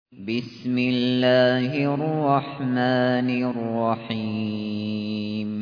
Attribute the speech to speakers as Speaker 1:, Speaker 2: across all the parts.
Speaker 1: بسم الله الرحمن الرحيم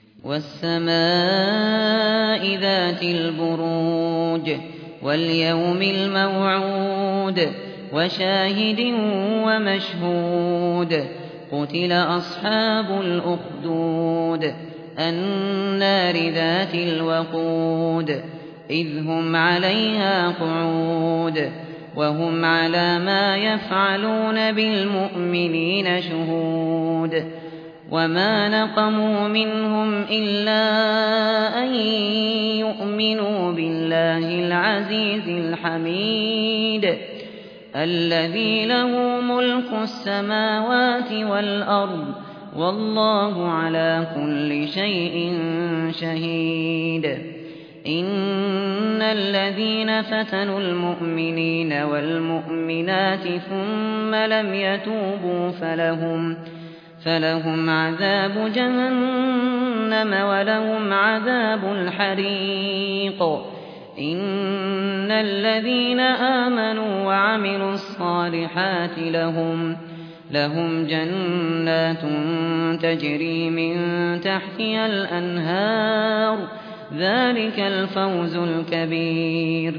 Speaker 1: والسماء ذات البروج واليوم الموعود وشاهد ومشهود قتل أصحاب الأخدود النار ذات الوقود إذ هم عليها قعود وهم على ما يفعلون بالمؤمنين شهود وما نقموا منهم إلا أن يؤمنوا بالله العزيز الحميد الذي له ملك السماوات والأرض والله على كل شيء شهيد إن الذين فتنوا المؤمنين والمؤمنات ثم لم يتوبوا فلهم عذاب جهنم ولهم عذاب الحريق إن الذين آمنوا وعملوا الصالحات لهم جنات تجري من تحتها الأنهار ذلك الفوز الكبير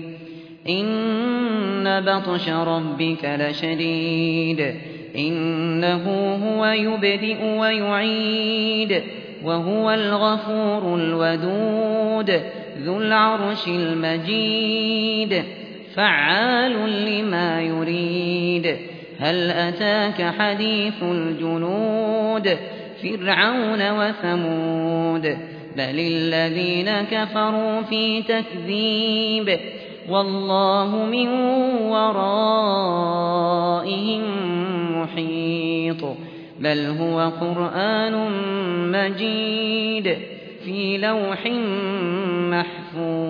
Speaker 1: إن بطش ربك لشديد إنه هو يبدئ ويعيد وهو الغفور الودود ذو العرش المجيد فعال لما يريد هل أتاك حديث الجنود فرعون وثمود بل الذين كفروا في تكذيب والله من ورائهم محيط بل هو قرآن مجيد في لوح محفوظ